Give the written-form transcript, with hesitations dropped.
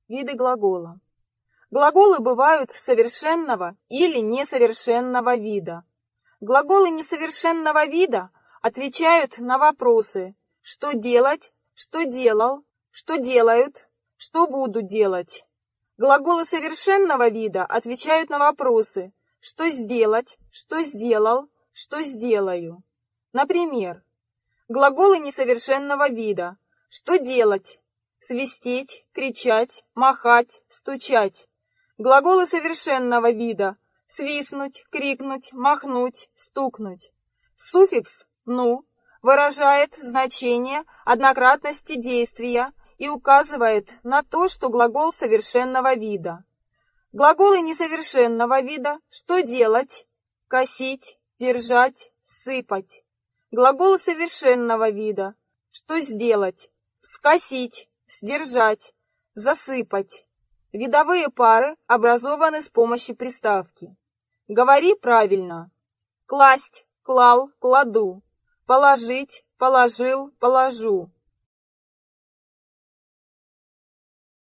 Виды глагола. Глаголы бывают совершенного или несовершенного вида. Глаголы несовершенного вида отвечают на вопросы «что делать?», «что делал?», «что делают?», «что буду делать?». Глаголы совершенного вида отвечают на вопросы «что сделать?», «что сделал?», «что сделаю?». Например, глаголы несовершенного вида: что делать? Свистеть, кричать, махать, стучать. Глаголы совершенного вида: свистнуть, крикнуть, махнуть, стукнуть. Суффикс «ну» выражает значение однократности действия и указывает на то, что глагол совершенного вида. Глаголы несовершенного вида: что делать? Косить, держать, сыпать. Глаголы совершенного вида: что сделать? Скосить, сдержать, засыпать. Видовые пары образованы с помощью приставки. Говори правильно. Класть, клал, кладу. Положить, положил, положу.